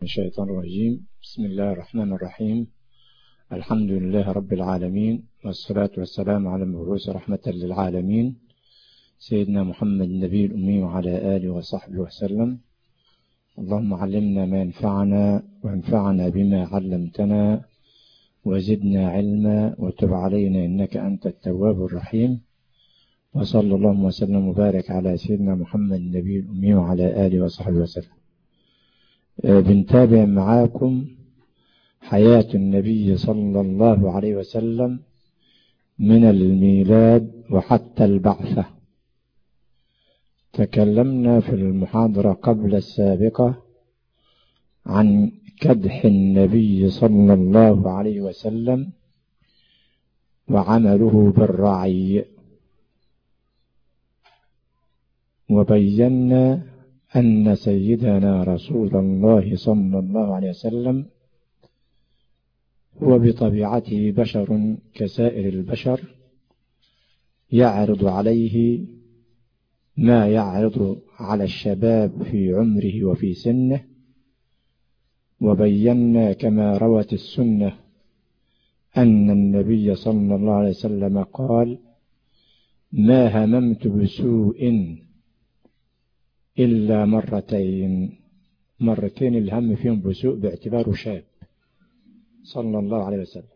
الشيطان الرجيم. بسم الله الرحمن الرحيم. الحمد لله رب العالمين، والصلاة والسلام على المبعوث رحمة للعالمين سيدنا محمد النبي الأمي وعلى آله وصحبه وسلم. اللهم علمنا ما ينفعنا وانفعنا بما علمتنا وزدنا علما وتب علينا إنك أنت التواب الرحيم. وصلى الله وسلم وبارك على سيدنا محمد النبي الأمي وعلى آله وصحبه وسلم. بنتابع معاكم حياة النبي صلى الله عليه وسلم من الميلاد وحتى البعثة. تكلمنا في المحاضرة قبل السابقة عن كدح النبي صلى الله عليه وسلم وعمله بالرعي، وبينا أن سيدنا رسول الله صلى الله عليه وسلم هو بطبيعته بشر كسائر البشر، يعرض عليه ما يعرض على الشباب في عمره وفي سنه. وبينا كما روت السنة أن النبي صلى الله عليه وسلم قال: ما هممت بسوء إلا مرتين الهم فيهم بسوء باعتباره شاب صلى الله عليه وسلم.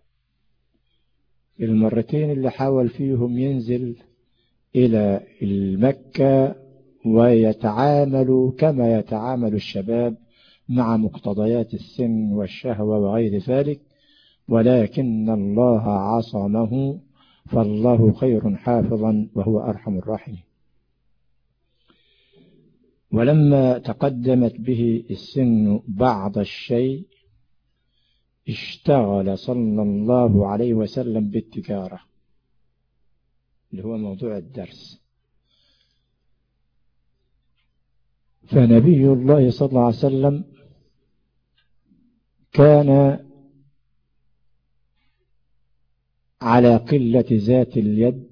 المرتين اللي حاول فيهم ينزل إلى المكة ويتعامل كما يتعامل الشباب مع مقتضيات السن والشهوة وغير ذلك، ولكن الله عصمه، فالله خير حافظا وهو أرحم الراحمين. ولما تقدمت به السن بعض الشيء اشتغل صلى الله عليه وسلم بالتجارة، اللي هو موضوع الدرس. فنبي الله صلى الله عليه وسلم كان على قلة ذات اليد،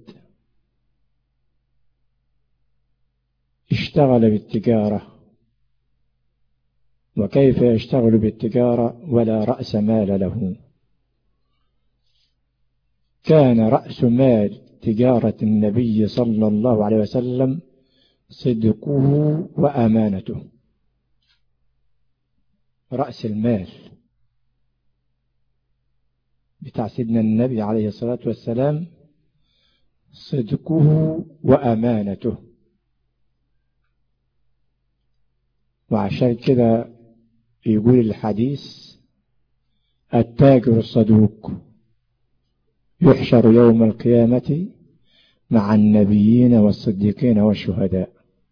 اشتغل بالتجارة. وكيف يشتغل بالتجارة ولا رأس مال له؟ كان رأس مال تجارة النبي صلى الله عليه وسلم صدقه وأمانته. رأس المال بتاع سيدنا النبي عليه الصلاة والسلام صدقه وأمانته. وعشان كده يقول الحديث: التاجر الصدوق يحشر يوم القيامة مع النبيين والصديقين والشهداء.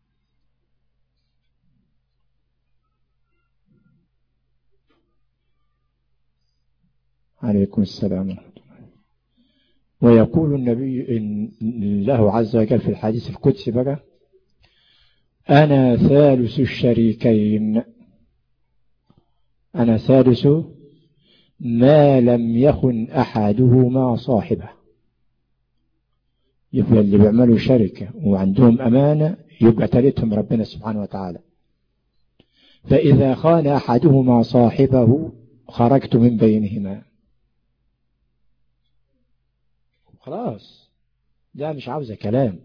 عليكم السلام ورحمة الله. ويقول النبي إن الله عز وجل في الحديث القدسي بقى: أنا ثالث الشريكين. أنا ثالث ما لم يخن أحدهما صاحبه. يبقى اللي بيعملوا شركة وعندهم أمانة يبقى ثالثهم ربنا سبحانه وتعالى. فإذا خان أحدهما صاحبه خرجت من بينهما. خلاص، ده مش عاوزة كلام.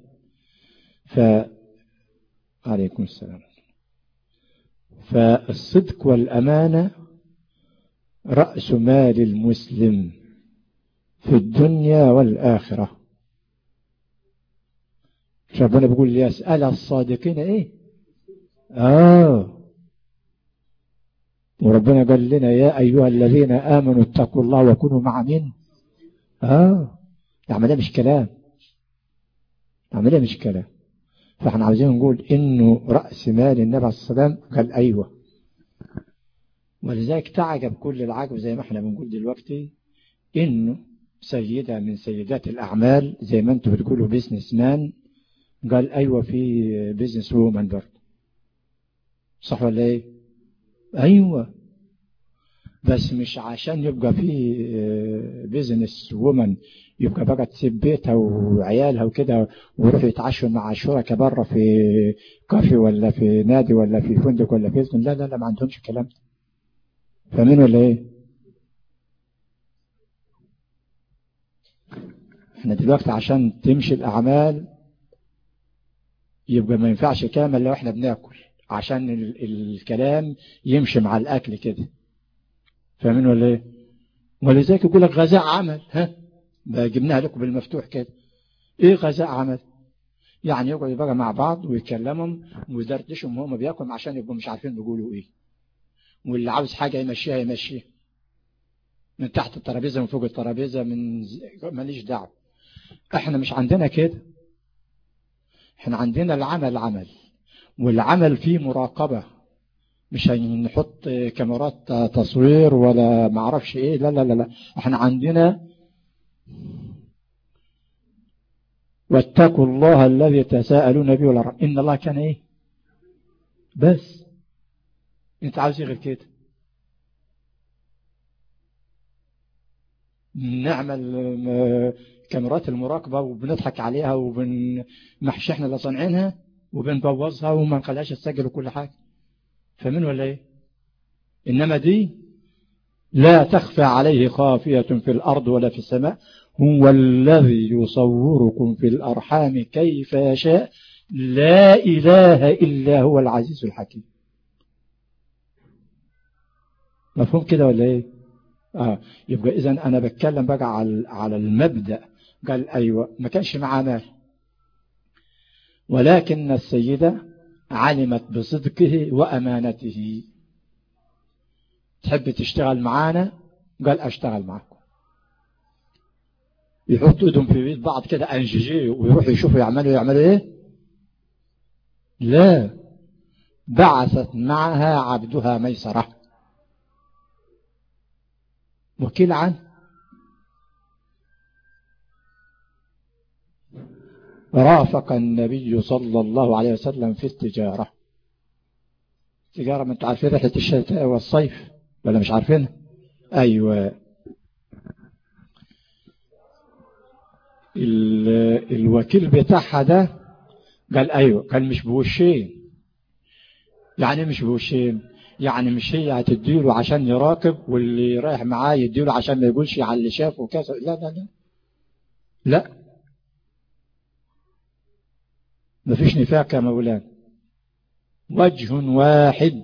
عليكم السلام. فالصدق والأمانة رأس مال المسلم في الدنيا والآخرة. ربنا بيقول: يسأل الصادقين إيه؟ وربنا قال لنا: يا أيها الذين آمنوا اتقوا الله وكونوا مع مين؟ ده مش كلام، ده مش كلام. فاحنا عاوزين نقول إنه رأس مال النبي عليه الصلاة والسلام. قال: أيوة. ولذلك تعجب كل العجب زي ما احنا بنقول دلوقتي إنه سيدة من سيدات الأعمال زي ما انتم بتقولوا بيزنس مان قال: أيوة في بيزنس وومن برضه. صح ولا ايه؟ أيوة، بس مش عشان يبقى في بيزنس وومن يبقى بقى تسيب بيتها وعيالها وكده ويروحوا يتعشوا مع شركاء بره في كافي ولا في نادي ولا في فندق ولا في لا لا لا، ما عندهمش الكلام ده. فاهمين ولا ايه؟ احنا دلوقتي عشان تمشي الاعمال يبقى ما ينفعش كامل لو احنا بناكل، عشان الكلام يمشي مع الاكل كده. فاهمين ولا ايه؟ ولذلك يقول لك غذاء عمل. ها جبناها لكم بالمفتوح كده. ايه غذاء عمل؟ يعني يقعدوا بقى مع بعض ويتكلموا ويدردشوا وهم بياكلوا عشان يبقوا مش عارفين بيقولوا ايه، واللي عاوز حاجه يمشيها يمشيها من تحت الترابيزه من فوق الترابيزه ماليش دعوه. احنا مش عندنا كده، احنا عندنا العمل عمل، والعمل فيه مراقبه، مش هنحط كاميرات تصوير ولا معرفش ايه، لا لا لا لا. احنا عندنا واتقوا الله الذي تساءلون به والارحام ان الله كان ايه. بس انت عاوز ايه غير كده؟ نعمل كاميرات المراقبه وبنضحك عليها وبنمحش احنا اللي صانعينها وبنبوظها وما نخليهاش تسجل وكل حاجه. فاهمين ولا ايه؟ انما دي لا تخفى عليه خافيه في الارض ولا في السماء، هو الذي يصوركم في الارحام كيف يشاء لا اله الا هو العزيز الحكيم. مفهوم كده ولا ايه؟ يبقى اذا انا بتكلم بقى على المبدأ. قال ايوه ما كانش معاه مال، ولكن السيدة علمت بصدقه وامانته. تحب تشتغل معانا؟ قال اشتغل معكم. يحطوا ايدهم في بيت بعض كده انجيجي ويروحوا يشوفوا يعملوا ايه؟ لا، بعثت معها عبدها ميسرة وكيل عنه. رافق النبي صلى الله عليه وسلم في التجارة. التجارة ما انتوا عارفين رحلة الشتاء والصيف ولا مش عارفينها؟ ايوه. الوكيل بتاعها ده قال ايوه، قال مش بوشين. يعني مش بوشين، يعني مش هي هتديله عشان يراقب واللي رايح معاه يديله عشان ما يقولش على اللي شافه وكذا. لا لا لا لا، مفيش نفاق يا مولانا. وجه واحد،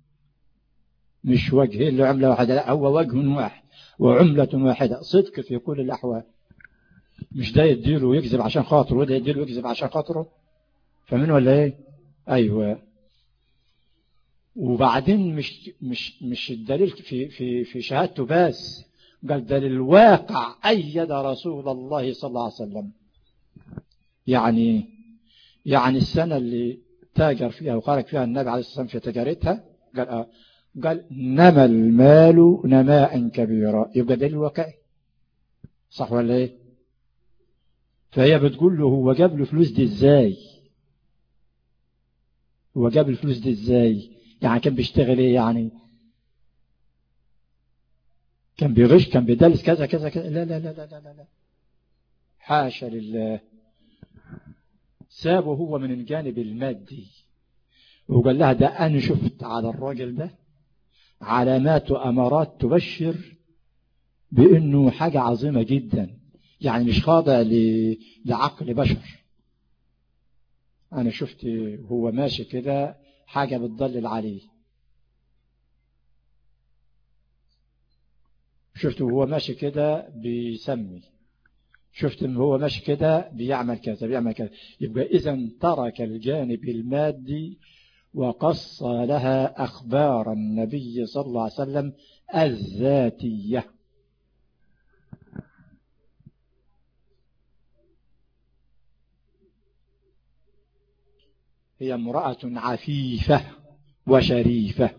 مش وجهين لعملة واحدة، لا هو وجه واحد وعملة واحدة، صدق في كل الأحوال. مش ده يديله ويكذب عشان خاطره وده يديله ويكذب عشان خاطره. فاهمين ولا ايه؟ ايوه. وبعدين مش الدليل في شهادته بس، قال ده للواقع أيد رسول الله صلى الله عليه وسلم. يعني السنة اللي تاجر فيها وخرج فيها النبي عليه الصلاة والسلام في تجارتها قال نمى المال نماء كبيرا. يبقى دليل واقعي، صح ولا ايه؟ فهي بتقول له هو جاب له فلوس دي ازاي؟ هو جاب الفلوس دي ازاي؟ يعني كان بيشتغل ايه؟ يعني كان بيغش، كان بيدلس كذا كذا كذا؟ لا لا لا لا لا لا، حاشا لله. سابه هو من الجانب المادي وقال لها ده أنا شفت على الراجل ده علامات وأمارات تبشر بأنه حاجة عظيمة جدا، يعني مش خاضع لعقل بشر. أنا شفت هو ماشي كده حاجة بتضلل عليه، شفت وهو ماشي كده بيسمي، شفت ان هو ماشي كده بيعمل كذا بيعمل كذا. يبقى إذن ترك الجانب المادي وقص لها أخبار النبي صلى الله عليه وسلم الذاتية. هي امرأة عفيفة وشريفة،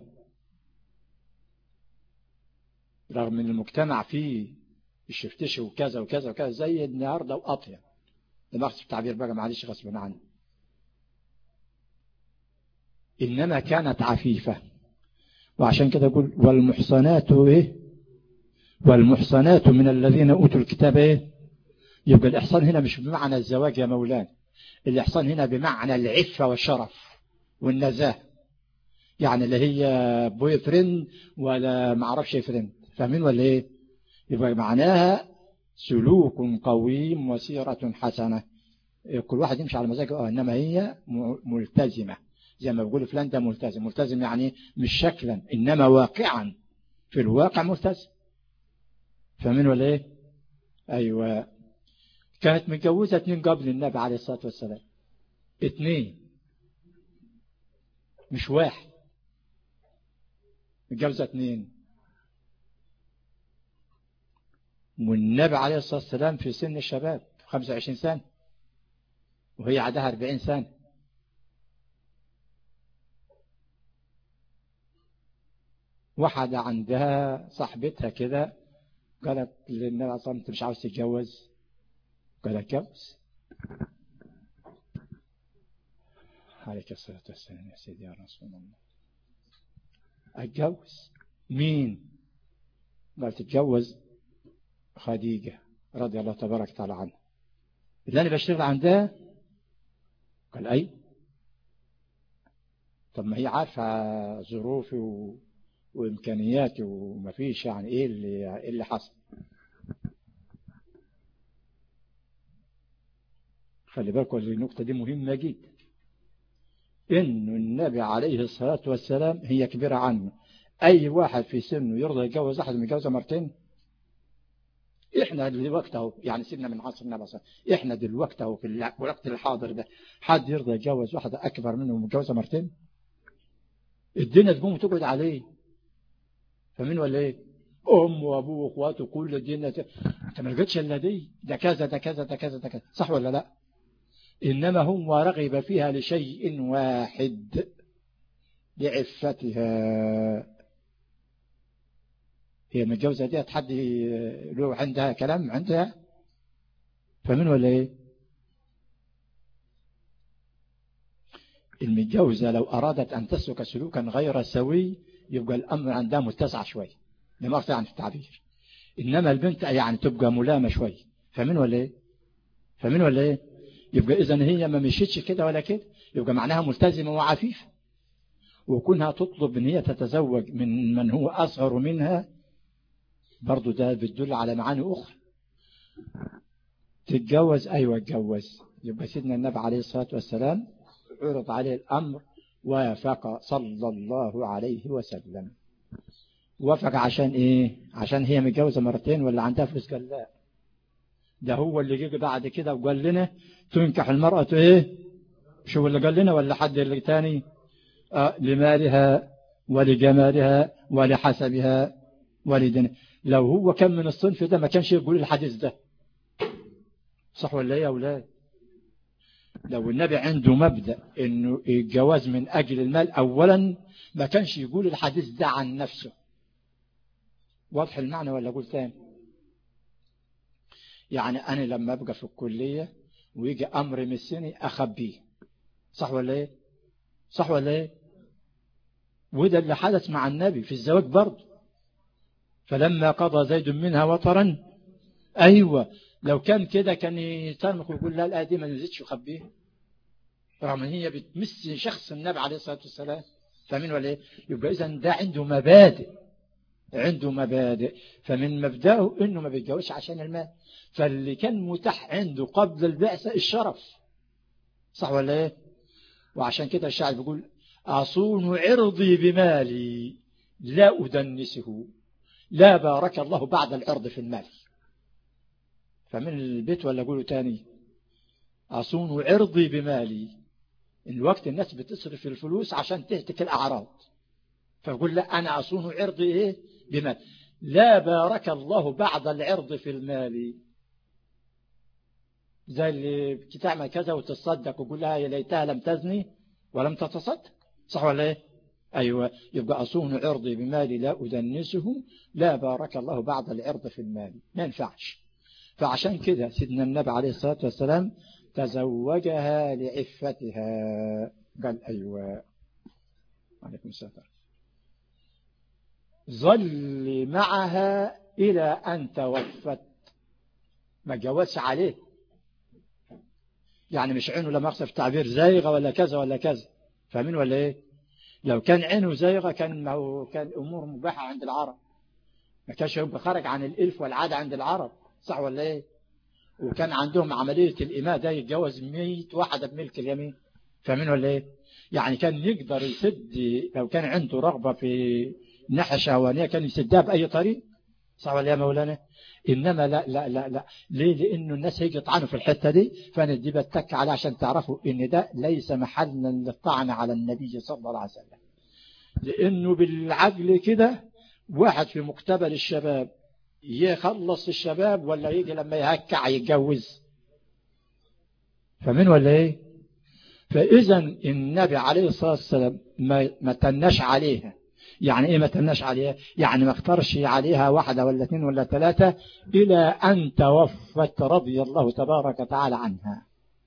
رغم ان المجتمع فيه الشفتش وكذا وكذا وكذا زي النهارده وأطيب، ده مقصد التعبير بقى معلش غصبا عني. إنما كانت عفيفة. وعشان كده يقول والمحصنات إيه؟ والمحصنات من الذين أوتوا الكتاب إيه؟ يبقى الإحصان هنا مش بمعنى الزواج يا مولانا، الإحصان هنا بمعنى العفة والشرف والنزاهة. يعني اللي هي بوي فريند ولا معرفش فريند، فاهمين ولا ايه؟ يبقى معناها سلوك قويم وسيرة حسنة، كل واحد يمشي على مزاجه. انما هي ملتزمة، زي ما بيقولوا فلان ده ملتزم. ملتزم يعني مش شكلا انما واقعا، في الواقع ملتزم، فاهمين ولا ايه؟ ايوه. كانت متجوزة 2 قبل النبي عليه الصلاة والسلام، 2 مش 1، متجوزة 2. والنبي عليه الصلاة والسلام في سن الشباب 25 سنة، وهي عندها 40 سنة. واحدة عندها صاحبتها كده قالت للنبي عليه الصلاة والسلام انت مش عاوز تتجوز؟ قال اتجوز. عليك الصلاة والسلام يا سيدي يا رسول الله. اتجوز مين؟ قال تتجوز خديجة رضي الله تبارك وتعالى عنها اللي انا بشتغل عندها. قال اي. طب ما هي عارفة ظروفي وامكانياتي وما فيش يعني ايه اللي حصل. خلي بالكم النقطة دي مهمة جدا، إنه النبي عليه الصلاة والسلام هي كبيرة عنه. أي واحد في سنه يرضى يتجوز أحد متجوزة مرتين؟ إحنا دلوقتي أهو، يعني سيبنا من عصر النبي صلى الله عليه وسلم، إحنا دلوقتي أهو في الوقت الحاضر ده حد يرضى يتجوز واحدة أكبر منه متجوزة مرتين؟ الدنيا تقوم وتقعد عليه، فاهمين ولا إيه؟ أم وأبوه وأخواته كل الدنيا أنت ما لقيتش إلا دي، ده كذا ده كذا ده كذا ده كذا، صح ولا لا؟ إنما هم رغب فيها لشيء واحد، لعفتها. هي المتجوزة دي حد له عندها كلام عندها، فمن ولا ايه؟ المتجوزة لو أرادت أن تسلك سلوكا غير سوي يبقى الأمر عندها متسع شوي، لما أقصد عن التعبير. إنما البنت يعني تبقى ملامة شوي، فمن ولا ايه؟ فمن ولا ايه؟ يبقى إذن هي ما مشيتش كده ولا كده، يبقى معناها ملتزمة وعفيفة. وكونها تطلب ان هي تتزوج من هو أصغر منها برضو ده بتدل على معاني أخرى. تتجوز، أيوة اتجوز. يبقى سيدنا النبي عليه الصلاة والسلام عرض عليه الأمر وافق صلى الله عليه وسلم. وافق عشان إيه؟ عشان هي متجوزة مرتين ولا عندها فلوس؟ قال لا، ده هو اللي جه بعد كده وقال لنا تنكح المرأة إيه؟ شو اللي قال لنا ولا حد اللي تاني؟ لمالها ولجمالها ولحسبها ولدنها. لو هو كان من الصنف ده ما كانش يقول الحديث ده، صح ولا ايه يا اولاد؟ لو النبي عنده مبدأ انه الجواز من اجل المال اولا ما كانش يقول الحديث ده عن نفسه. واضح المعنى ولا اقول تاني؟ يعني انا لما ابقى في الكلية ويجي امر مسني اخبيه، صح ولا ايه؟ صح ولا ايه؟ وده اللي حدث مع النبي في الزواج برضه. فلما قضى زيد منها وطرا، ايوه، لو كان كده كان يترمخ ويقول لا الآية دي ما نزلتش وخبيها، رغم ان هي بتمس شخص النبي عليه الصلاة والسلام، فاهمين ولا ايه؟ يبقى اذا ده عنده مبادئ، عنده مبادئ. فمن مبدأه انه ما بيتجوزش عشان المال. فاللي كان متاح عنده قبل البعثة الشرف، صح ولا ايه؟ وعشان كده الشاعر بيقول أصون عرضي بمالي لا أدنسه، لا بارك الله بعد العرض في المال. فمن البيت ولا أقوله تاني؟ أصون عرضي بمالي. الوقت الناس بتصرف الفلوس عشان تهتك الأعراض، فيقول لا أنا أصون عرضي إيه؟ بمال، لا بارك الله بعد العرض في المال. زي اللي بتعمل كذا وتصدق ويقول لها يا ليتها لم تزني ولم تتصدق، صح ولا ايه؟ أيوة. يبقى أصون عرضي بمالي لا أدنسه، لا بارك الله بعد العرض في المال، ما ينفعش. فعشان كده سيدنا النبي عليه الصلاة والسلام تزوجها لعفتها. قال أيوة. عليكم السلام. ظل معها إلى أن توفت، ما جوزش عليه. يعني مش عينه لما أقصف تعبير زايغة ولا كذا ولا كذا، فاهمين ولا إيه؟ لو كان عينه زيغة كان أمور مباحة عند العرب، ما كانش يبقى خارج عن الإلف والعادة عند العرب، صح ولا إيه؟ وكان عندهم عملية الإماء ده يتجوز 100 واحدة بملك اليمين، فاهمين ولا إيه؟ يعني كان يقدر يسد، لو كان عنده رغبة في ناحية شهوانية كان يسدها بأي طريق، صح ولا يا مولانا؟ إنما لا لا لا لا، ليه؟ لأنه الناس هيجي يطعنوا في الحتة دي، فأنا دي بتك عليه عشان تعرفوا إن ده ليس محلا للطعن على النبي صلى الله عليه وسلم، لأنه بالعقل كده واحد في مقتبل الشباب يخلص الشباب ولا يجي لما يهكع يتجوز، فمن ولا ايه؟ فإذا النبي عليه الصلاة والسلام ما تنش عليها. يعني ايه ما تنش عليها؟ يعني ما اختارش عليها واحدة ولا اثنين ولا ثلاثة إلى أن توفت رضي الله تبارك وتعالى عنها،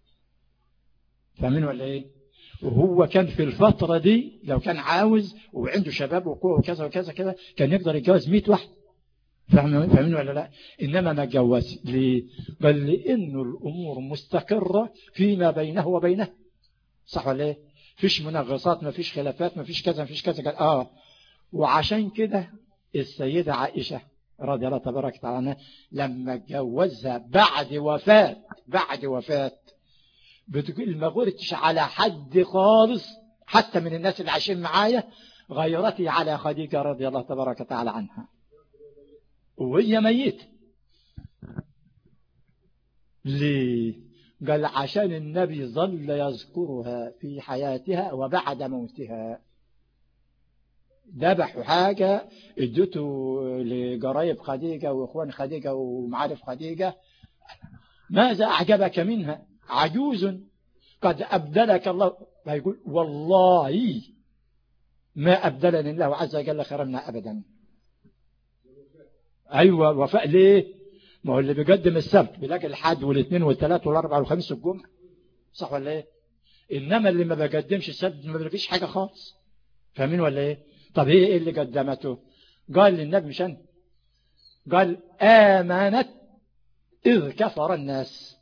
فمن ولا ايه؟ وهو كان في الفترة دي لو كان عاوز وعنده شباب وقوة وكذا وكذا كذا كان يقدر يتجوز 100 واحد، فاهمين ولا لا؟ إنما ما جوز ليه؟ بل لأنه الأمور مستقرة فيما بينه وبينه، صح ولا ايه؟ فيش منغصات، ما فيش خلافات، ما فيش كذا ما فيش كذا كذا. وعشان كده السيدة عائشة رضي الله تبارك وتعالى عنها لما اتجوزها بعد وفاة بتقول ما غرتش على حد خالص حتى من الناس اللي عايشين معايا غيرتي على خديجة رضي الله تبارك وتعالى عنها وهي ميتة. ليه؟ قال عشان النبي ظل يذكرها في حياتها وبعد موتها. ذبحوا حاجة ادته لقرايب خديجة واخوان خديجة ومعارف خديجة، ماذا أعجبك منها؟ عجوز قد أبدلك الله. فيقول والله ما أبدلني الله عز وجل خيرا منها أبدا. أيوة وفاء. ليه؟ ما هو اللي بيقدم السبت بيلاقي الحد والاثنين والثلاث والاربع والخميس والجمعة، صح ولا ايه؟ انما اللي ما بيقدمش السبت ما بيلاقيش حاجة خالص، فاهمين ولا ايه؟ طب هي ايه اللي قدمته؟ قال للنبي مشان قال آمنت إذ كفر الناس،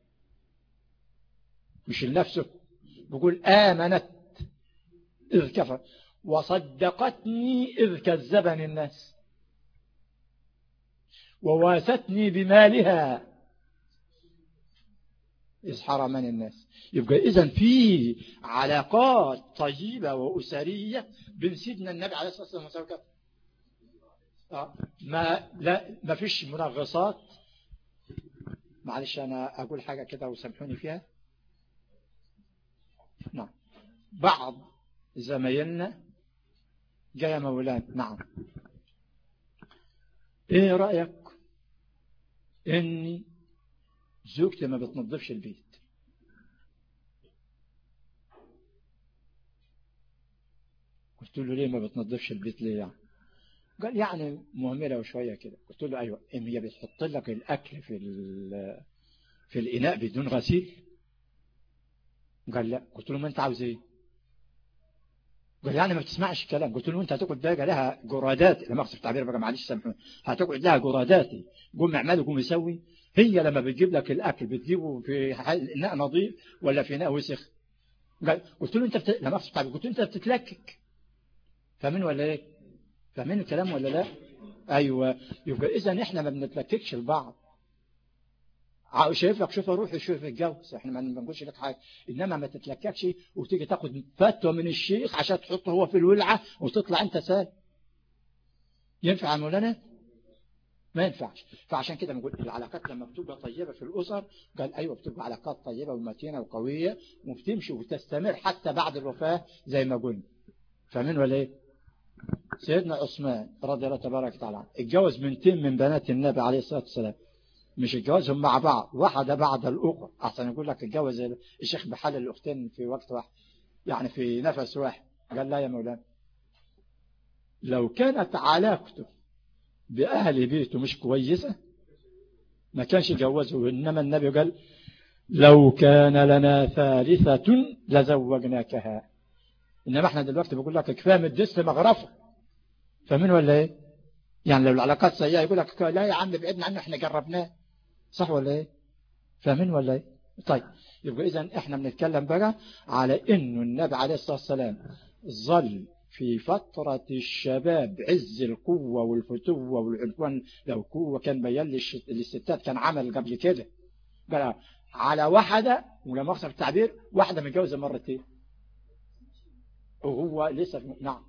مش لنفسه، بيقول آمنت إذ كفر وصدقتني إذ كذبني الناس وواستني بمالها إذ حرمني الناس. يبقى إذن في علاقات طيبة وأسرية بين سيدنا النبي عليه الصلاة والسلام ما فيش منغصات. معلش أنا أقول حاجة كده وسامحوني فيها. نعم بعض زمايلنا جاء مولانا، نعم ايه رأيك اني زوجتي ما بتنظفش البيت؟ قلت له ليه ما بتنظفش البيت ليه يعني؟ قال يعني مهملة وشوية كده. قلت له ايوه، هي بتحط لك الاكل في الاناء بدون غسيل؟ قال لا. قلت له ما انت عاوز ايه؟ قال يعني ما بتسمعش الكلام. قلت له انت هتقعد بقى لها جرادات، لما اقصد التعبير بقى معلش سامحوني، هتقعد لها جرادات قوم اعمل وقوم يسوي. هي لما بتجيب لك الاكل بتجيبه في اناء نظيف ولا في اناء وسخ؟ قلت له انت لما اقصد التعبير قلت له انت بتتلكك، فاهمين ولا ايه؟ فاهمين الكلام ولا لا؟ ايوه. يبقى اذا احنا ما بنتلككش لبعض. شايف لك شوف روح شوف الجوز، احنا ما بنقولش لك حاجه، انما ما تتلككش وتيجي تاخد فتوى من الشيخ عشان تحطه هو في الولعه وتطلع انت سال. ينفع يا مولانا؟ ما ينفعش. فعشان كده بنقول العلاقات لما بتبقى طيبه في الاسر، قال ايوه بتبقى علاقات طيبه ومتينه وقويه وبتمشي وتستمر حتى بعد الوفاه زي ما قلنا، فاهمين ولا ايه؟ سيدنا عثمان رضي الله تبارك وتعالى اتجوز بنتين من بنات النبي عليه الصلاه والسلام، مش اتجوزهم مع بعض واحدة بعد الأخرى، أحسن يقول لك اتجوز الشيخ بحال الأختين في وقت واحد، يعني في نفس واحد. قال لا يا مولانا، لو كانت علاقته بأهل بيته مش كويسة ما كانش يجوزه. إنما النبي قال لو كان لنا ثالثة لزوجناكها. إنما احنا دلوقتي بقول لك كفاية من الدست مغرفة، فاهمين ولا ايه؟ يعني لو العلاقات سيئة يقول لك لا يا عم بعدنا عنه احنا جربناه، صح ولا ايه؟ فاهمين ولا ايه؟ طيب يبقى اذا احنا بنتكلم بقى على انه النبي عليه الصلاه والسلام ظل في فترة الشباب عز القوة والفتوة والعنفوان، لو قوة كان بيان للستات كان عمل قبل كده، قال على واحدة، ولما أخسر التعبير واحدة متجوزة مرتين وهو لسه نعم.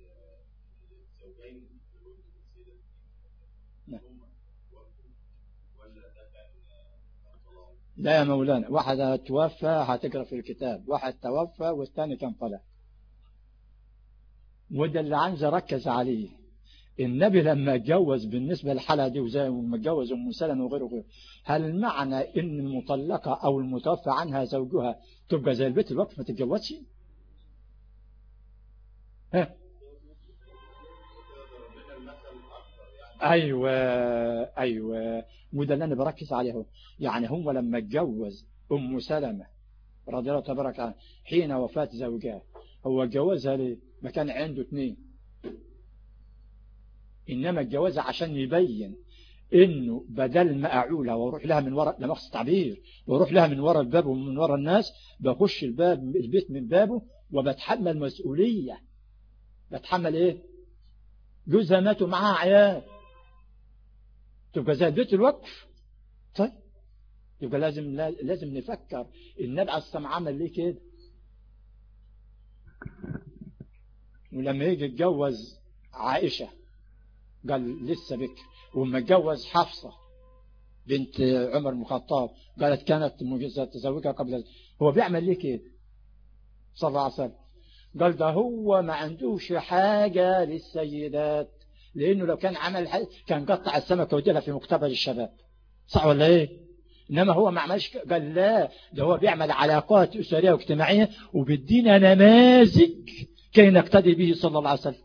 لا يا مولانا، واحدة توفى هتقرأ في الكتاب، واحد توفى والثاني كان طلع. وده اللي عايز أركز عليه. النبي لما اتجوز بالنسبة للحالة دي وزي ما اتجوز أم سلمة وغيره، هل معنى إن المطلقة أو المتوفى عنها زوجها تبقى زي البيت الوقف ما تتجوزش؟ ها؟ أيوة أيوة، وده اللي أنا بركز عليه. يعني هو لما اتجوز أم سلمة رضي الله تبارك عنها حين وفاة زوجها، هو اتجوزها ليه؟ ما كان عنده اثنين، إنما اتجوزها عشان يبين إنه بدل ما أعولها وأروح لها من وراء، لما أقصد تعبير، وأروح لها من وراء الباب ومن وراء الناس، بخش البيت من بابه وبتحمل مسؤولية. بتحمل إيه؟ جوزها ماتوا معاها عيال، تبقى زي بيت الوقف. طيب يبقى لازم نفكر النبي عليه الصلاة عمل ليه كده. ولما يجي يتجوز عائشة قال لسه بكر، ولما اتجوز حفصة بنت عمر بن الخطاب قالت كانت تزوجها قبل. هو بيعمل ليه كده صلى الله عليه وسلم؟ قال ده هو ما عندوش حاجة للسيدات، لأنه لو كان عمل حاجة كان قطع السمكة وديلها في مقتبل الشباب، صح ولا ايه؟ إنما هو ما عملش، قال لا، ده هو بيعمل علاقات أسرية واجتماعية وبيدينا نماذج كي نقتدي به صلى الله عليه وسلم.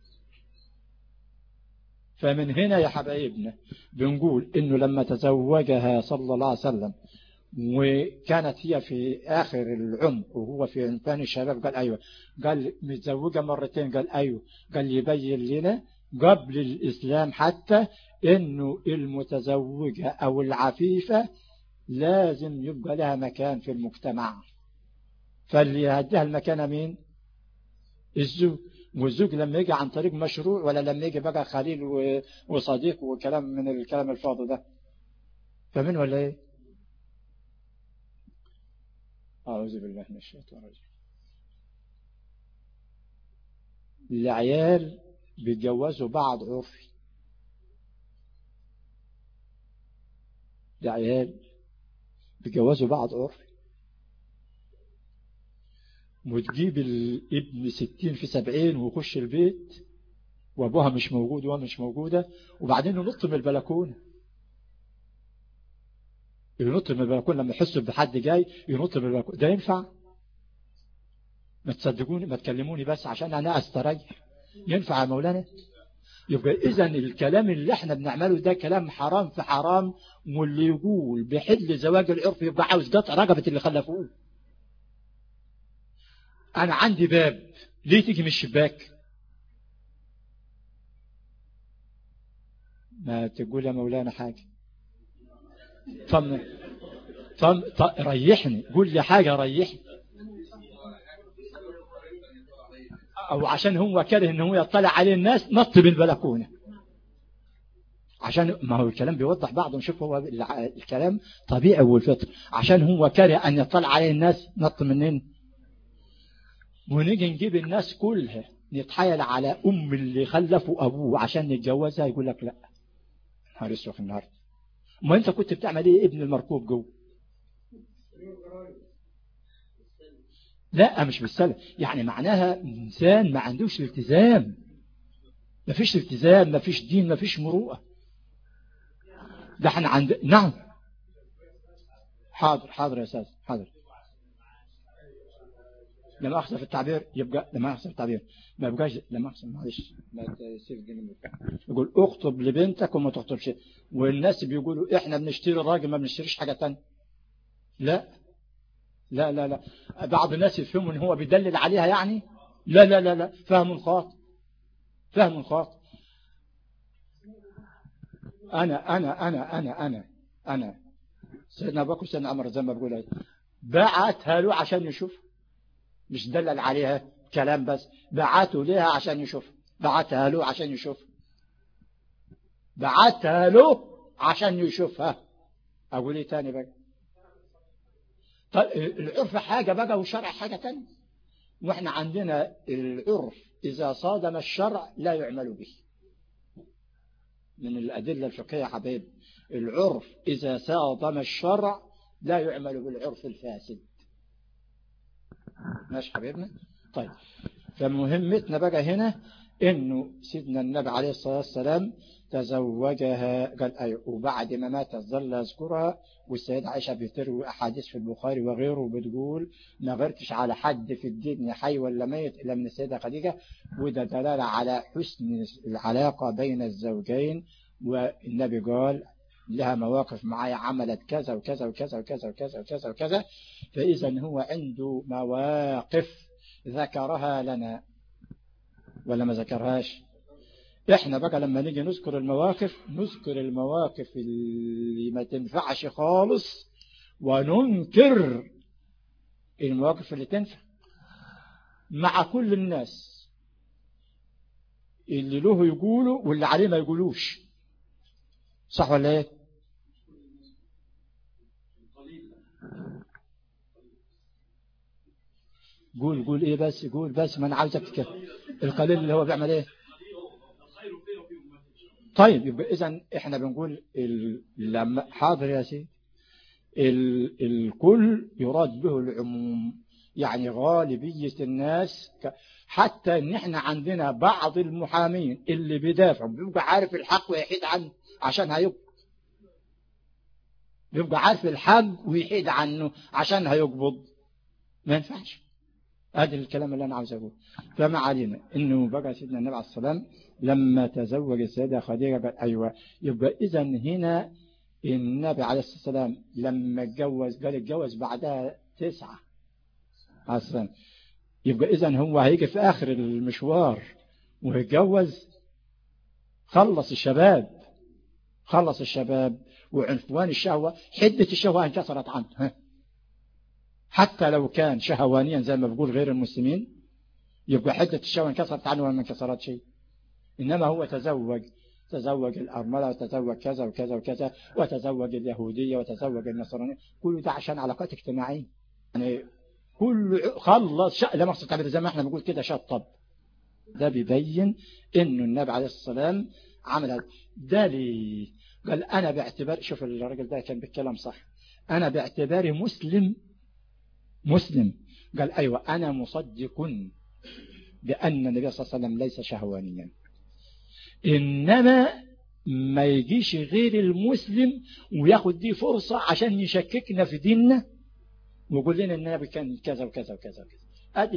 فمن هنا يا حبايبنا بنقول إنه لما تزوجها صلى الله عليه وسلم وكانت هي في آخر العمر وهو في عنفان الشباب، قال أيوة، قال متزوجة مرتين، قال أيوة، قال يبين لنا قبل الإسلام حتى إنه المتزوجة أو العفيفة لازم يبقى لها مكان في المجتمع، فاللي يهديها المكان مين؟ الزوج. والزوج لما يجي عن طريق مشروع، ولا لما يجي بقى خليل وصديق وكلام من الكلام الفاضي ده، فمن ولا ايه؟ أعوذ بالله من الشيطان الرجيم. العيال بيتجوزوا بعض عرفي، العيال بيتجوزوا بعض عرفي، وتجيب الابن 60 في 70 ويخش البيت وابوها مش موجود وهي مش موجودة، وبعدين ينط من البلكونة، ينط من البلكونة لما يحسوا بحد جاي ينط من البلكونة. ده ينفع؟ ما تصدقوني، ما تكلموني بس عشان انا استريح. ينفع يا مولانا؟ يبقى اذا الكلام اللي احنا بنعمله ده كلام حرام في حرام، واللي يقول بحل زواج العرف يبقى عاوز قطع رقبة اللي خلفوه. انا عندي باب، ليه تيجي من الشباك؟ ما تقول يا مولانا حاجة. طب ريحني، قول لي حاجة ريحني. او عشان هو كاره ان هو يطلع عليه الناس نط بالبلكونة، عشان ما هو الكلام بيوضح بعضه. نشوف هو الكلام طبيعي والفطر، عشان هو كاره ان يطلع عليه الناس نط منين. ونيجي نجيب الناس كلها نتحايل على اللي خلفوا ابوه عشان نتجوزها، يقول لك لا. نهار اسود في النهار. ما انت كنت بتعمل ايه ابن المركوب جوه؟ لا مش بالسلم، يعني معناها انسان ما عندوش التزام، ما فيش التزام، ما فيش دين، ما فيش مروءه. ده احنا عند نعم. حاضر يا استاذ، حاضر. لما اخذ في التعبير يبقى، لما اخذ في التعبير ما يبقاش، لما اخذ معلش ما تسيب دي منك. يقول اخطب لبنتك وما تخطبش. والناس بيقولوا احنا بنشتري الراجل ما بنشتريش حاجه ثانيه. لا لا لا لا، بعض الناس يفهموا ان هو بيدلل عليها يعني. لا لا لا لا، فهم خاطئ، فهم خاطئ. انا سيدنا ابو بكر سيدنا عمر زي ما بقول بعتها له عشان يشوف، مش دلل عليها. كلام بس، بعته لها عشان يشوف، بعتها له عشان يشوف، بعتها له عشان يشوفها. أقول إيه تاني بقى؟ طيب العرف حاجة بقى والشرع حاجة تانية. وإحنا عندنا العرف إذا صادم الشرع لا يعمل به، من الأدلة الفقهية يا حبيب. العرف إذا صادم الشرع لا يعمل بالعرف الفاسد. ماشي حبيبنا؟ طيب، فمهمتنا بقى هنا إنه سيدنا النبي عليه الصلاة والسلام تزوجها، قال أيوه، وبعد ما مات ظل يذكرها. والسيدة عائشة بتروي أحاديث في البخاري وغيره بتقول ما غيرتش على حد في الدنيا حي ولا ميت إلا من السيدة خديجة. وده دلالة على حسن العلاقة بين الزوجين. والنبي قال لها مواقف معايا عملت كذا وكذا وكذا وكذا وكذا وكذا وكذا. فإذا هو عنده مواقف ذكرها لنا ولا ما ذكرهاش؟ احنا بقى لما نيجي نذكر المواقف اللي ما تنفعش خالص، وننكر المواقف اللي تنفع مع كل الناس، اللي له يقولوا واللي عليه ما يقولوش. صح ولا ايه؟ قول ايه بس، قول بس، ما انا عاوزك تتكلم. القليل اللي هو بيعمل ايه؟ طيب يبقى اذا احنا بنقول لما حاضر يا سيدي، الكل يراد به العموم، يعني غالبية الناس. حتى ان احنا عندنا بعض المحامين اللي بيدافعوا بيبقى عارف الحق ويحيد عنه عشان هيقبض، بيبقى عارف الحق ويحيد عنه عشان هيقبض. ما ينفعش. هذا الكلام اللي انا عاوز اقوله. فما علينا انه بقى سيدنا النبي عليه الصلاه والسلام لما تزوج السيده خديجه قال ايوه. يبقى اذا هنا النبي عليه الصلاه والسلام لما اتجوز قال اتجوز بعدها 9 اصلا. يبقى اذا هو هيجي في اخر المشوار ويتجوز، خلص الشباب وعنفوان الشهوه، حده الشهوه انكسرت عنه. حتى لو كان شهوانيا زي ما بقول غير المسلمين، يبقى حدة الشهوة انكسرت عنه وما انكسرت شيء. إنما هو تزوج الأرملة، وتزوج كذا وكذا وكذا، وتزوج اليهودية، وتزوج النصرانية، كل ده عشان علاقات اجتماعية. يعني كل خلص لا مقصد تعبير زي ما احنا بنقول كده شطب. ده بيبين إنه النبي عليه الصلاة والسلام عمل ده ليه؟ قال أنا باعتبار، شوف الراجل ده كان بيتكلم صح، أنا باعتباري مسلم. قال أيوة أنا مصدق بأن النبي صلى الله عليه وسلم ليس شهوانيا، إنما ما يجيش غير المسلم وياخد دي فرصة عشان يشككنا في ديننا ويقول لنا النبي كان كذا وكذا وكذا وكذا. هذه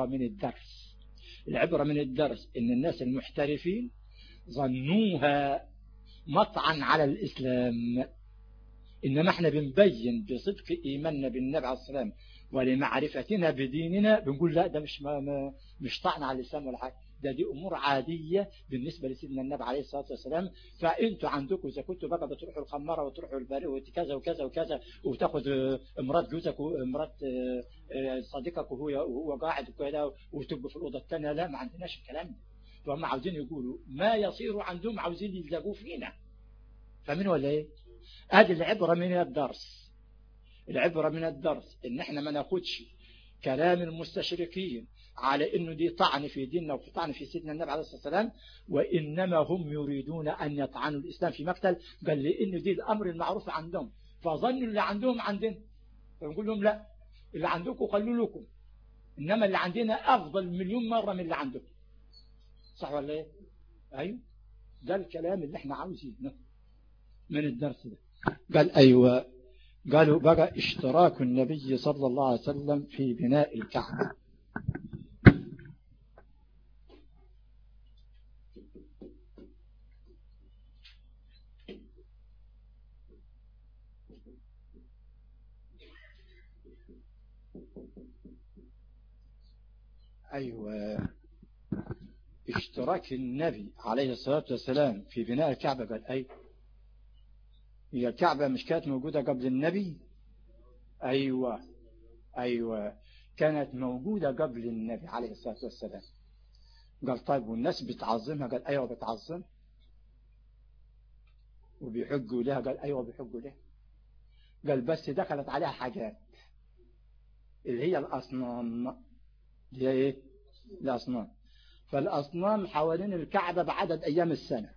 العبرة من الدرس إن الناس المحترفين ظنوها مطعن على الإسلام، إنما احنا بنبين بصدق إيماننا بالنبي عليه الصلاة والسلام ولمعرفتنا بديننا بنقول لا ده مش طعن على الإسلام ولا حاجة، دي أمور عادية بالنسبة لسيدنا النبي عليه الصلاة والسلام. فأنتوا عندكم إذا كنتوا بقى بتروحوا الخمارة وتروحوا البارئ وكذا وكذا وكذا، وتاخد امرات جوزك وامرات صديقك وهو قاعد وكذا، وتبقوا في الأوضة الثانية، لا ما عندناش الكلام ده. فهم عاوزين يقولوا ما يصير عندهم، عاوزين يلزقوا فينا. فاهمين ولا ايه؟ هذه العبرة من الدرس ان احنا ما ناخدش كلام المستشركين على انه دي طعن في ديننا وطعن في سيدنا النبي عليه الصلاة والسلام، وانما هم يريدون ان يطعنوا الاسلام في مقتل. قال لي ان دي الامر المعروف عندهم، فظنوا اللي عندهم عندنا، فنقول لهم لا، اللي عندكم خلوا لكم، انما اللي عندنا افضل مليون مرة من اللي عندكم. صح ولا ايه؟ ايوه، ده الكلام اللي احنا عاوزينه من الدرس ده. قال ايوه، قالوا بقى اشتراك النبي صلى الله عليه وسلم في بناء الكعبة. أيوة، اشتراك النبي عليه الصلاة والسلام في بناء الكعبة. قال أيوة، هي الكعبة مش كانت موجودة قبل النبي؟ أيوة كانت موجودة قبل النبي عليه الصلاة والسلام. قال طيب والناس بتعظمها؟ قال أيوة بتعظم. وبيحجوا لها؟ قال أيوة بيحجوا لها. قال بس دخلت عليها حاجات اللي هي الأصنام. اللي هي إيه؟ الأصنام. فالأصنام حوالين الكعبة بعدد أيام السنة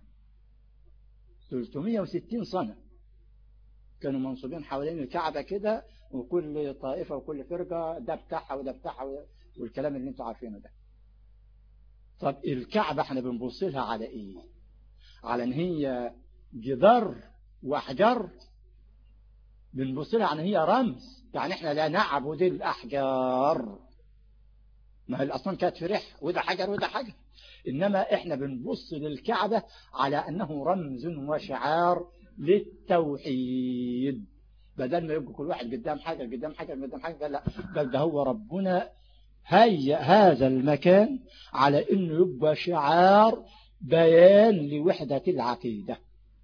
360 سنة كانوا منصوبين حوالين الكعبة كده، وكل طائفة وكل فرقة ده بتاعها وده بتاعها والكلام اللي انتوا عارفينه ده. طب الكعبة احنا بنبص لها على ايه؟ على ان هي جدار واحجار؟ بنبص لها على ان هي رمز؟ يعني احنا لا نعبد الاحجار، ما هي الاصنام كانت في ريح وده حجر وده حجر، انما احنا بنبص للكعبة على انه رمز وشعار للتوحيد، بدل ما يبقى كل واحد قدام حجر قدام حجر قدام حجر. لا، بل ده هو ربنا هيأ هذا المكان على انه يبقى شعار بيان لوحدة العقيدة،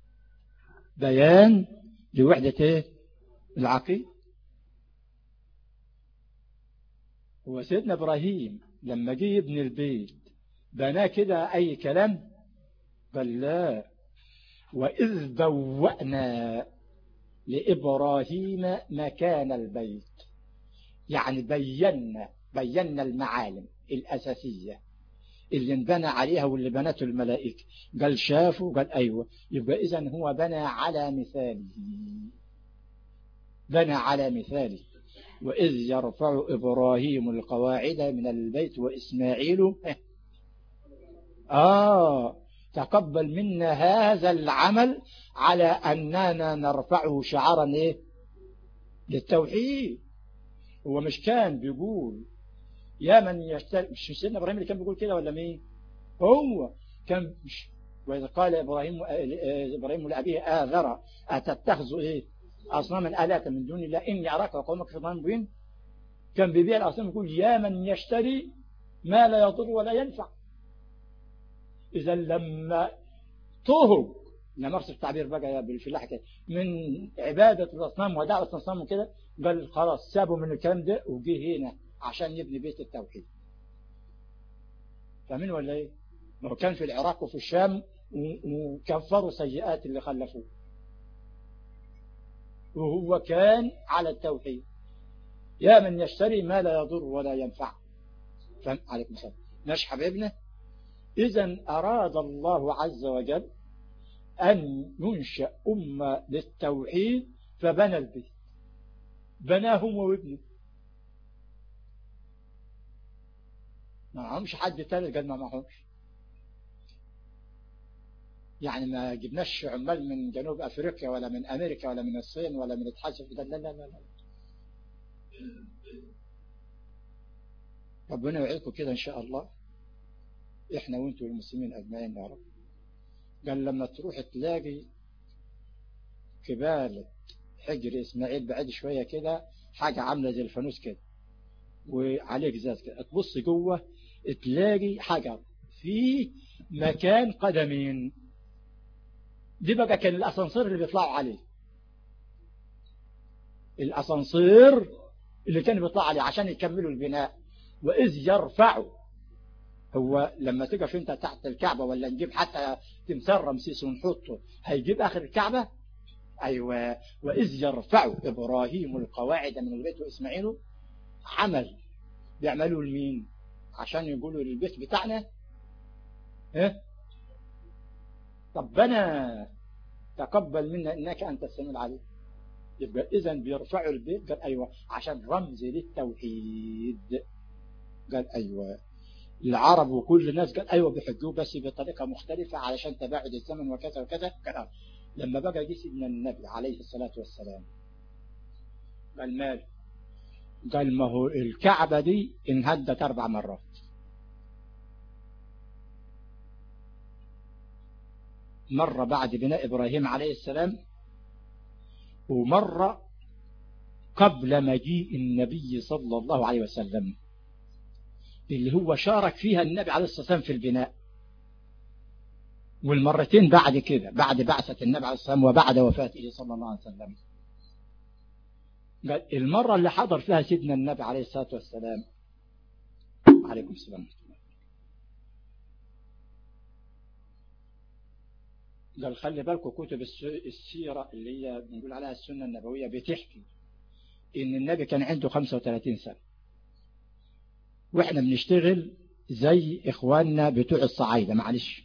بيان لوحدة العقيدة. هو سيدنا إبراهيم لما جه يبني البيت بناه كده أي كلام؟ قال لا، وإذ بوأنا لإبراهيم مكان البيت، يعني بينا المعالم الأساسية اللي انبنى عليها واللي بنته الملائكة. قال شافوا؟ قال أيوة. يبقى إذن هو بنى على مثاله، بنى على مثاله. وإذ يرفع إبراهيم القواعد من البيت وإسماعيل تقبل منا هذا العمل على أننا نرفعه شعارا إيه؟ للتوحيد. هو مش كان بيقول يا من يشتري؟ مش سيدنا إبراهيم اللي كان بيقول كده ولا مين؟ هو كان وإذا قال إبراهيم لأبيه آذر أتتخذ إيه أصناما آلهة من دون الله إني أراك وقومك في ضلال مبين. كان بيبيع الأصنام يقول يا من يشتري ما لا يضر ولا ينفع. إذا لما طهق، لما أرسل التعبير بقى بالفلاح كده، من عبادة الأصنام ودعوة الأصنام وكده، قال خلاص سابوا من الكلام ده وجه هنا عشان يبني بيت التوحيد. فاهمين ولا إيه؟ ما هو كان في العراق وفي الشام وكفروا سيئات اللي خلفوه، وهو كان على التوحيد. يا من يشتري ما لا يضر ولا ينفع. فهم عليكم السلام. ماشي حبيبنا. إذن أراد الله عز وجل أن ينشأ أمة للتوحيد فبنى البيت، بناهم وابنه. ما معهمش حد تاني، قال ما معهمش. يعني ما جبناش عمال من جنوب أفريقيا ولا من أمريكا ولا من الصين ولا من الاتحاد. لا لا لا لا. ربنا يعينكم كده إن شاء الله، إحنا وإنتوا المسلمين أجمعين يا رب. قال لما تروح تلاقي قبالة حجر إسماعيل بعد شوية كده حاجة عاملة زي الفانوس كده وعليه جزاز كده، تبص جوه تلاقي حجر في مكان قدمين. دي بقى كان الأسانسير اللي بيطلعوا عليه، الأسانسير اللي كانوا بيطلعوا عليه عشان يكملوا البناء. وإذ يرفعوا، هو لما تقف انت تحت الكعبة ولا نجيب حتى تمثال رمسيس ونحطه هيجيب آخر الكعبة؟ أيوة. وإذ يرفع إبراهيم القواعد من البيت وإسماعيل، عمل بيعملوا لمين؟ عشان يقولوا للبيت بتاعنا إيه؟ ربنا تقبل منا إنك أنت السميع العليم. يبقى إذن بيرفعوا البيت. قال أيوة عشان رمز للتوحيد. قال أيوة. العرب وكل الناس قال أيوة بيحجوه بس بطريقة مختلفة علشان تباعد الزمن وكذا وكذا. لما بقى جه سيدنا النبي عليه الصلاة والسلام قال مال؟ قال ما هو الكعبة دي انهدت 4 مرات. مرة بعد بناء إبراهيم عليه السلام، ومرة قبل مجيء النبي صلى الله عليه وسلم اللي هو شارك فيها النبي عليه الصلاة والسلام في البناء، والمرتين بعد كده بعد بعثة النبي عليه الصلاة والسلام وبعد وفاته صلى الله عليه وسلم. قال المرة اللي حضر فيها سيدنا النبي عليه الصلاة والسلام، عليكم السلام، قال خلي بالكم كتب السيرة اللي هي بنقول عليها السنة النبوية بتحكي إن النبي كان عنده 35 سنة، وإحنا بنشتغل زي إخواننا بتوع الصعايدة، معلش.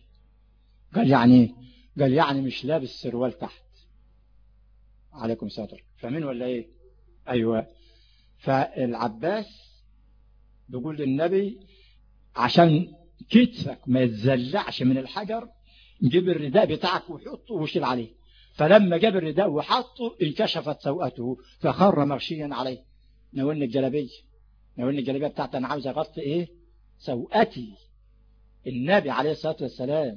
قال يعني مش لابس سروال تحت، عليكم ستر، فمن ولا إيه؟ أيوة. فالعباس بيقول للنبي عشان كتفك ما يتزلعش من الحجر جيب الرداء بتاعك وحطه وشيل عليه. فلما جاب الرداء وحطه انكشفت سوءته فخر مغشيا عليه. ناولني الجلابيه بتاعتي، انا عاوز اغطي ايه؟ سوءتي. النبي عليه الصلاه والسلام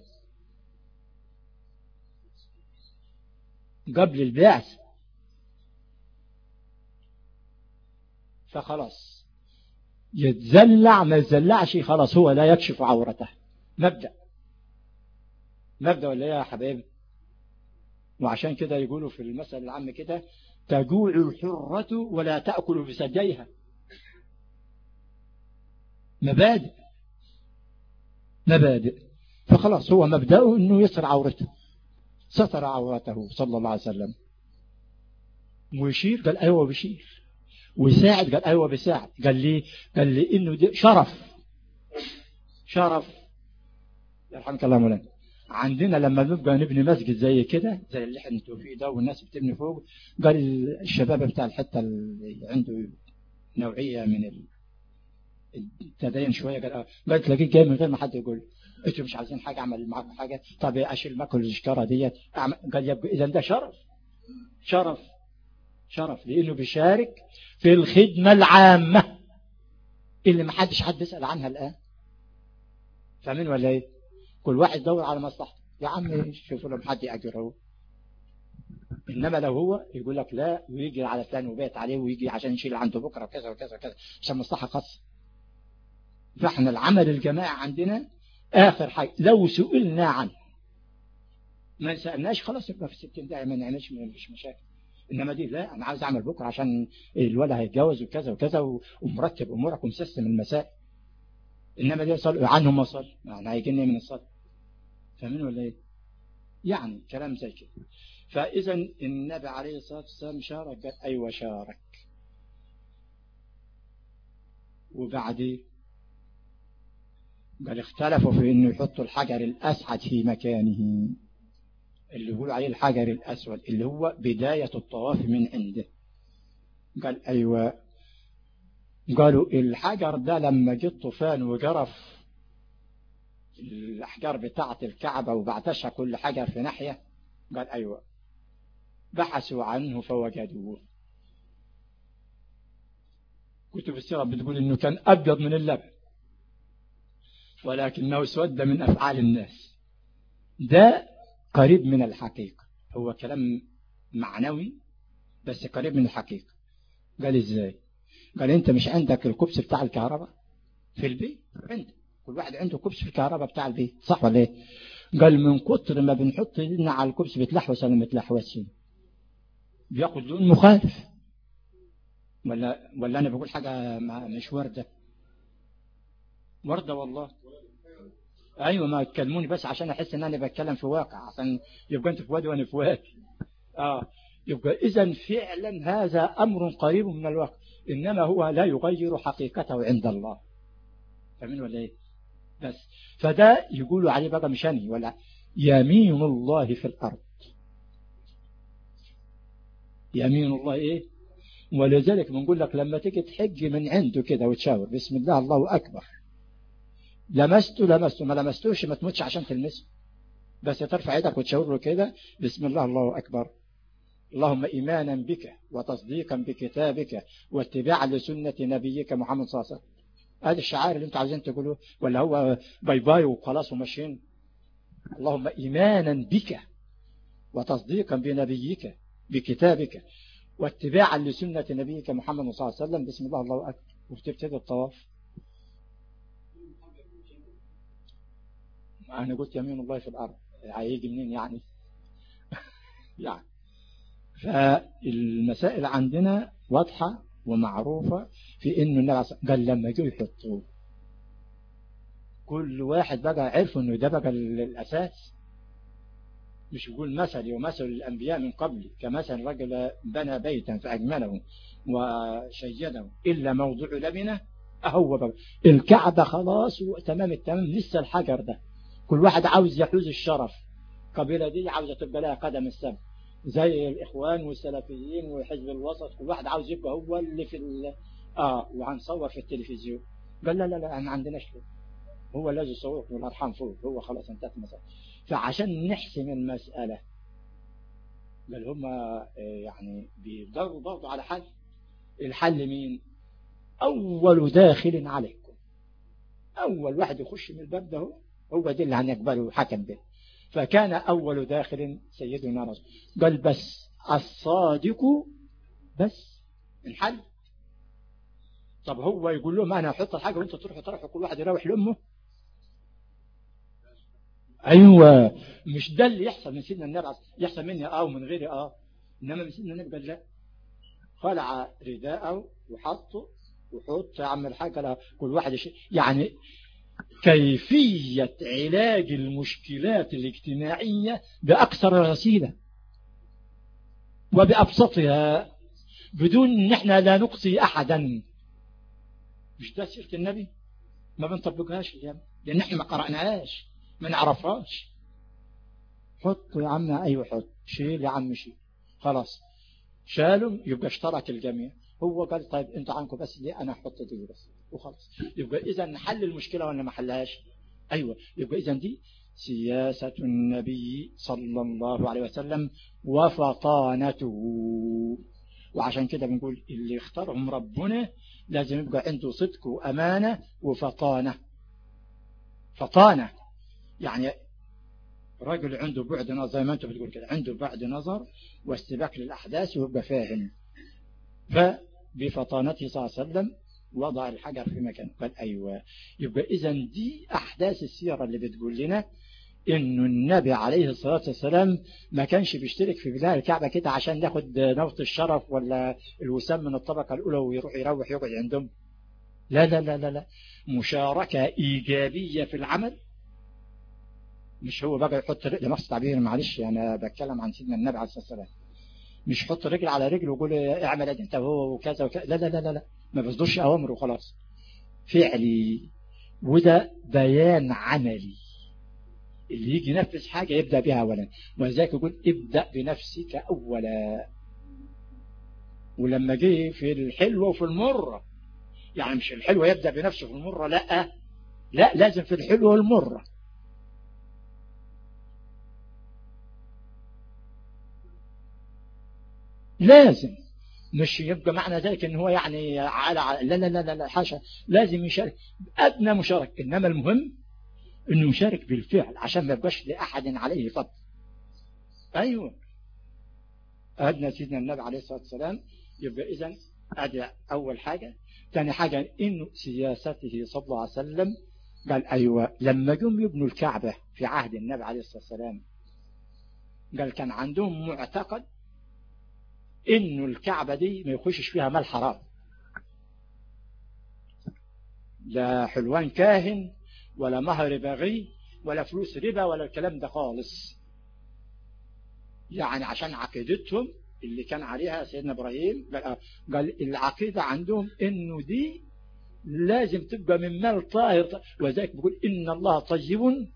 قبل البعث فخلاص يتزلع ما يتزلعش، خلاص هو لا يكشف عورته. مبدأ ولا يا حبايبي؟ وعشان كده يقولوا في المثل العام كده تجوع الحرة ولا تأكل بسجيها. مبادئ. فخلاص هو مبدأه انه يستر عورته، ستر عورته صلى الله عليه وسلم. ويشير قال ايوه بيشير، ويساعد قال ايوه بيساعد. قال لي انه ده شرف يرحمك الله مولانا. عندنا لما نبقى نبني مسجد زي كده زي اللي احنا فيه ده والناس بتبني فوق، قال الشباب بتاع الحته اللي عنده نوعيه من التدين شويه قال تلاقيه جاي من غير ما حد يقول انتوا مش عايزين حاجه، اعمل معاكم حاجه، طب اشيل معاكم الاشكاره ديت. قال يبقى اذا ده شرف لانه بيشارك في الخدمه العامه اللي ما حد يسال عنها الان. فاهمين ولا ايه؟ كل واحد دور على مصلحته، يا عم شوفوا لهم حد يأجره. انما لو هو يقول لك لا ويجي على فلان وبيت عليه ويجي عشان يشيل عنده بكره كذا وكذا وكذا عشان مصلحه خاصه. فاحنا العمل الجماعي عندنا اخر حاجه لو سئلنا عنه، ما سالناش خلاص يبقى في 60 دقيقه ما نعملش، مفيش مشاكل. انما دي لا، انا عاوز اعمل بكره عشان الولد هيتجوز وكذا وكذا ومرتب امورك ومسيستم المسائل. انما دي صل عنهم ما صل، يعني هيجيني من الصلاه. فاهمين ولا ايه؟ يعني كلام زي كده. فاذا النبي عليه الصلاه والسلام شارك، قال ايوه شارك. وبعدين قال اختلفوا في انه يحطوا الحجر الاسعد في مكانه اللي يقولوا عليه الحجر الاسود اللي هو بدايه الطواف من عنده. قال ايوه. قالوا الحجر ده لما جه الطوفان وجرف الأحجار بتاعة الكعبة وبعتشها كل حجر في ناحية، قال أيوة. بحثوا عنه فوجدوه. كتب السيرة بتقول إنه كان أبيض من اللبن ولكنه اسود من أفعال الناس. ده قريب من الحقيقة، هو كلام معنوي بس قريب من الحقيقة. قال إزاي؟ قال أنت مش عندك الكبس بتاع الكهرباء في البيت؟ عندك كل واحد عنده كبس في الكهرباء بتاع البيت، صح ولا ايه؟ قال من كتر ما بنحط ايدنا على الكبس بتلحوس ولا متلحوسش؟ بياخد لون مخالف. ولا انا بقول حاجه مش ورده والله. ايوه ما تكلموني بس عشان احس ان انا بتكلم في واقع، عشان يبقى انت في وادي وانا في وادي. يبقى اذا فعلا هذا امر قريب من الواقع، انما هو لا يغير حقيقته عند الله. فاهمين ولا ايه؟ بس فده يقولوا عليه بقى مشاني ولا يمين الله في الأرض. يمين الله إيه؟ ولذلك بنقول لك لما تيجي تحج من عنده كده وتشاور بسم الله الله أكبر، لمسته ما لمستوش ما تموتش عشان تلمسه، بس ترفع يدك وتشاور له كده بسم الله الله أكبر. اللهم إيمانا بك وتصديقا بكتابك واتباعا لسنة نبيك محمد صلى الله عليه وسلم. هذا الشعار اللي انتوا عايزين تقولوه ولا هو باي باي وخلاص وماشيين؟ اللهم إيمانا بك وتصديقا بنبيك بكتابك واتباعا لسنة نبيك محمد صلى الله عليه وسلم بسم الله الله أكبر، وبتبتدي الطواف. أنا قلت يمين الله في الأرض، هيجي منين يعني؟ يعني فالمسائل عندنا واضحة ومعروفة في إنه النبي قال لما جو يحطوه كل واحد بقى عرف إنه ده بقى الأساس. مش يقول مثل ومثل الأنبياء من قبل كمثل رجل بنى بيتا فأجمله وشيده إلا موضوع لبنه أهو بقى الكعبة خلاص تمام التمام، لسه الحجر ده كل واحد عاوز يحوز الشرف. قبيلة دي عاوزة تبقى لها قدم السبت زي الإخوان والسلفيين وحزب الوسط، كل واحد عاوز يبقى هو اللي في وهنصور في التلفزيون. قال لا لا لا ما عندناش كده، هو الذي يصوركم والأرحام فوق، هو خلاص انتهت المسألة. فعشان نحسم المسألة بل هم يعني بيقدروا برضه على حل. الحل مين؟ أول داخل عليكم، أول واحد يخش من الباب ده هو ده اللي هنقبله حكم به. فكان أول داخل سيدنا رسول قال بس الصادق بس الحل. طب هو يقول لهم أنا أحط الحاجة وأنت تروح تروح كل واحد يروح لأمه؟ أيوة مش ده اللي يحصل من سيدنا النبي، يحصل مني ومن غيري إنما من سيدنا النبي قال لا، خلع رداءه وحطه وحط يا عم الحاجة كل واحد يشيل. يعني كيفية علاج المشكلات الاجتماعية بأكثر وسيلة وبأبسطها بدون ان احنا لا نقصي أحدا. مش ده سيرة النبي؟ ما بنطبقهاش اليوم لأن احنا ما قرأناهاش ما نعرفهاش. حط يا عم، أيوة حط، شيل يا عم شيل، خلاص شالوا يبقى اشترك الجميع. هو قال طيب انت عنكم بس دي انا احط دي بس وخلاص. يبقى اذا نحل المشكلة ولا ما حلهاش؟ ايوه. يبقى اذا دي سياسة النبي صلى الله عليه وسلم وفطانته. وعشان كده بنقول اللي اختارهم ربنا لازم يبقى عنده صدق وامانة وفطانة. فطانة يعني راجل عنده بعد نظر زي ما انتم بتقول كده، عنده بعد نظر واستباق للأحداث ويبقى فاهم. فبفطانته صلى الله عليه وسلم وضع الحجر في مكانه. قال أيوة. يبقى إذا دي أحداث السيرة اللي بتقول لنا إنه النبي عليه الصلاة والسلام ما كانش بيشترك في بناء الكعبة كده عشان ياخد نوط الشرف ولا الوسام من الطبقة الأولى ويروح يروح يقعد عندهم. لا لا لا لا لا، مشاركة إيجابية في العمل. مش هو بقى يحط رجل نفس تعبير، معلش أنا بتكلم عن سيدنا النبي عليه الصلاة والسلام، مش يحط رجل على رجل ويقول اعمل انت وهو وكذا وكذا. لا لا لا لا لا، ما بيصدرش أوامر وخلاص، فعلي. وده بيان عملي. اللي يجي ينفذ حاجة يبدأ بها أولا، ولذلك يقول ابدأ بنفسك أولا. ولما جه في الحلوة وفي المرة، يعني مش الحلوة يبدأ بنفسه في المرة، لا لا، لازم في الحلوة والمرة. لازم، مش يبقى معنى ذلك ان هو يعني على لا لا لا لا, لا حاشا، لازم يشارك ادنى مشارك. انما المهم انه يشارك بالفعل عشان ما يبقاش لاحد عليه فضل. ايوه، ادنى سيدنا النبي عليه الصلاه والسلام. يبقى اذا ادي اول حاجه. ثاني حاجه انه سياسته صلى الله عليه وسلم قال ايوه. لما جم يبنوا الكعبه في عهد النبي عليه الصلاه والسلام قال كان عندهم معتقد انه الكعبة دي ما يخشش فيها مال حرام، لا حلوان كاهن ولا مهر بغي ولا فلوس ربا ولا الكلام ده خالص. يعني عشان عقيدتهم اللي كان عليها سيدنا ابراهيم قال العقيدة عندهم انه دي لازم تبقى من مال طاهر. وذلك بيقول ان الله طيب.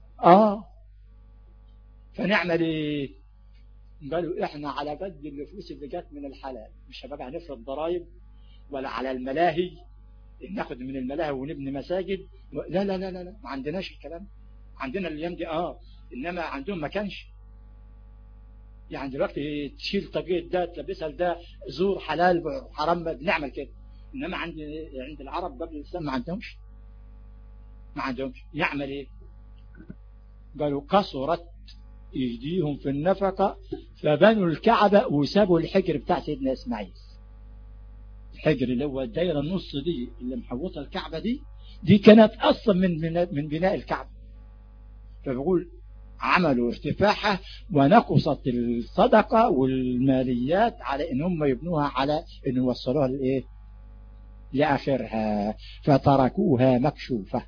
فنعمل ايه؟ قالوا احنا على قد الفلوس اللي جات من الحلال، مش هبقى نفرض ضرائب ولا على الملاهي ناخد من الملاهي ونبني مساجد. لا لا لا لا, لا. ما عندناش الكلام. عندنا الايام دي انما عندهم ما كانش. يعني دلوقتي تشيل طاقية ده تلبسها لده زور حلال حرام بنعمل كده. انما عند العرب قبل الاسلام ما عندهمش. يعمل ايه؟ قالوا كسرت يديهم في النفقة فبنوا الكعبة وسابوا الحجر بتاع سيدنا إسماعيل. الحجر اللي هو الدايرة النص دي اللي محوطة الكعبة دي كانت أصلا من بناء الكعبة. فبقول عملوا ارتفاعها ونقصت الصدقة والماليات على ان هم يبنوها على ان يوصلوها لايه لآخرها فتركوها مكشوفة.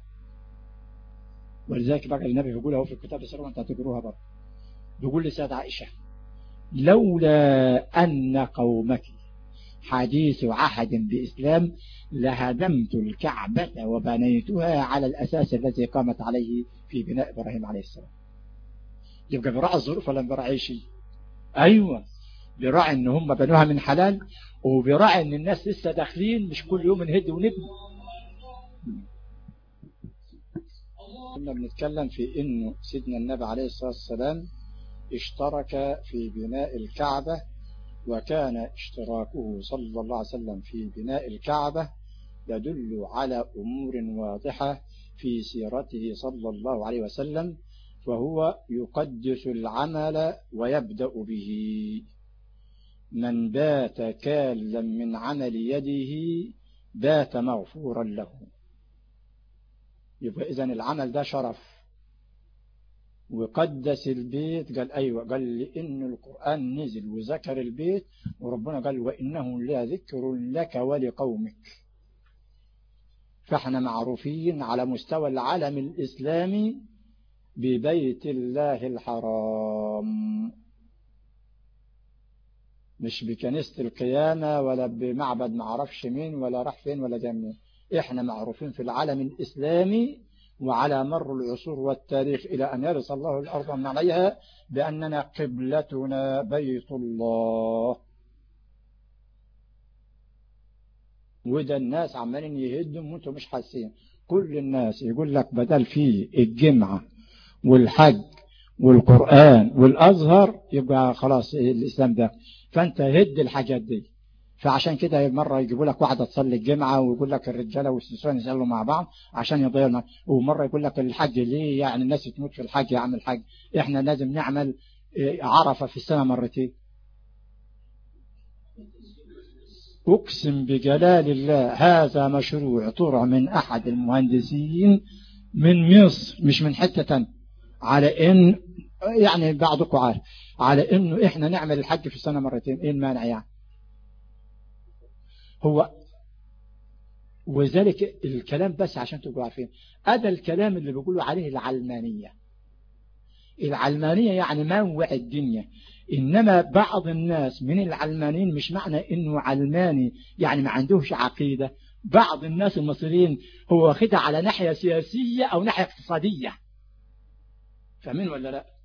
ولذلك بقى النبي بيقول اهو في الكتاب السلام انت هتقروها برضه، بيقول لسيدة عائشة لولا أن قومك حديث عهد بإسلام لهدمت الكعبة وبنيتها على الأساس الذي قامت عليه في بناء إبراهيم عليه السلام. يبقى براعي الظروف ولا براعي شيء؟ أيوة براعي إن هم بنوها من حلال، وبراعي إن الناس لسه داخلين مش كل يوم نهد ونبني. كنا بنتكلم في إنه سيدنا النبي عليه الصلاة والسلام اشترك في بناء الكعبة، وكان اشتراكه صلى الله عليه وسلم في بناء الكعبة يدل على أمور واضحة في سيرته صلى الله عليه وسلم، فهو يقدس العمل ويبدأ به. من بات كالا من عمل يده بات مغفورا له. يبقى إذن العمل ده شرف. وقدس البيت قال أيوة، قال لإن القرآن نزل وذكر البيت، وربنا قال وإنه لذكر لك ولقومك. فاحنا معروفين على مستوى العالم الإسلامي ببيت الله الحرام، مش بكنيسة القيامة ولا بمعبد معرفش مين ولا راح فين ولا جاي منين. احنا معروفين في العالم الإسلامي وعلى مر العصور والتاريخ إلى أن يرث الله الأرض ومن عليها بأننا قبلتنا بيت الله. وده الناس عمالين يهدم وانتم مش حاسين. كل الناس يقول لك بدل فيه الجمعة والحج والقرآن والأزهر يبقى خلاص الإسلام ده، فأنت هد الحاجات دي. فعشان كده مرة يجيبوا لك واحدة تصلي الجمعة ويقول لك الرجالة والنسوان يصلوا مع بعض عشان يضيعوا المال، ومرة يقول لك الحج ليه يعني الناس تموت في الحج يا عم الحج، احنا لازم نعمل عرفة في السنة مرتين. أقسم بجلال الله هذا مشروع طرح من أحد المهندسين من مصر مش من حتة تانية، على إن يعني بعضكم عارف على إنه إحنا نعمل الحج في السنة مرتين. إيه المانع يعني؟ هو وذلك الكلام بس عشان تبقوا عارفين هذا الكلام اللي بيقولوا عليه العلمانية. العلمانية يعني منوع الدنيا، إنما بعض الناس من العلمانيين مش معنى إنه علماني يعني ما عندهش عقيدة. بعض الناس المصريين هو واخدها على ناحية سياسية أو ناحية اقتصادية، فاهمين ولا لا؟